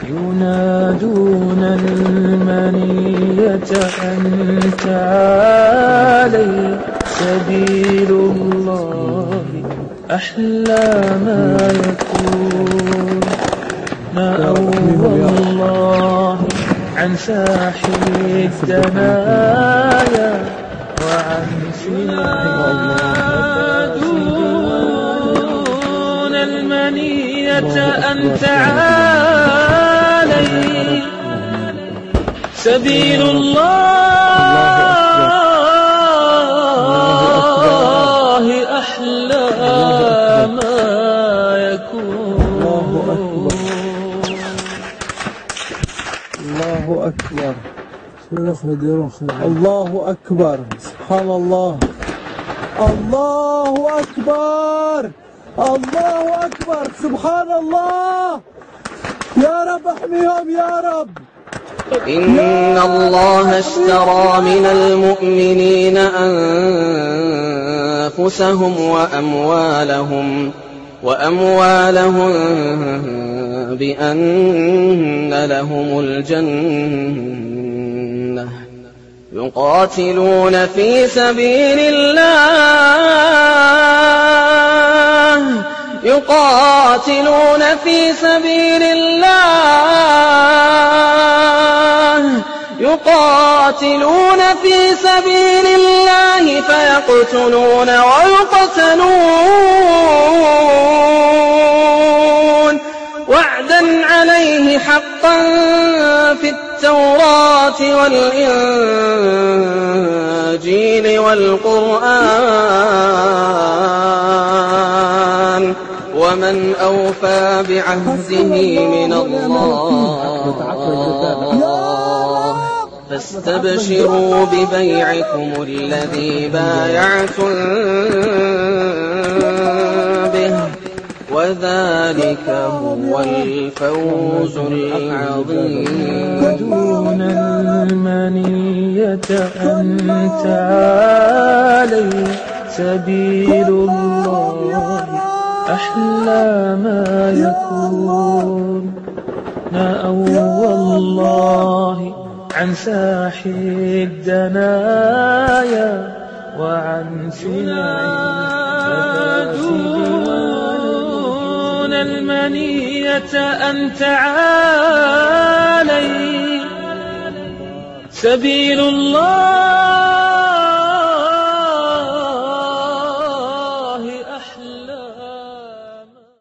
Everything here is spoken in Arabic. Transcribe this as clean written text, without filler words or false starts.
ينادون المنية أن تعالي سبيل الله أحلى ما يكون. نأوى الله عن ساحل الدنايا وعن ينادون المنية أن تعالي سبيل الله أحلى ما يكون. الله أكبر. الله أكبر. سبحان الله. الله أكبر. الله أكبر. سبحان الله. يا رب احميهم يا رب. إن الله اشترى من المؤمنين أنفسهم وأموالهم بأن لهم الجنة يقاتلون في سبيل الله فيقتلون ويقتلون وعدا عليه حقا في التوراة والإنجيل والقرآن ومن أوفى بعهده من الله فاستبشروا ببيعكم الذي بايعتم به وذلك هو الفوز العظيم. دون المنية أن تعالي سبيل الله أحلى ما يكون. نأوى الله عن ساحل الدنايا وعن ينادون المنية أن تعالي سبيل الله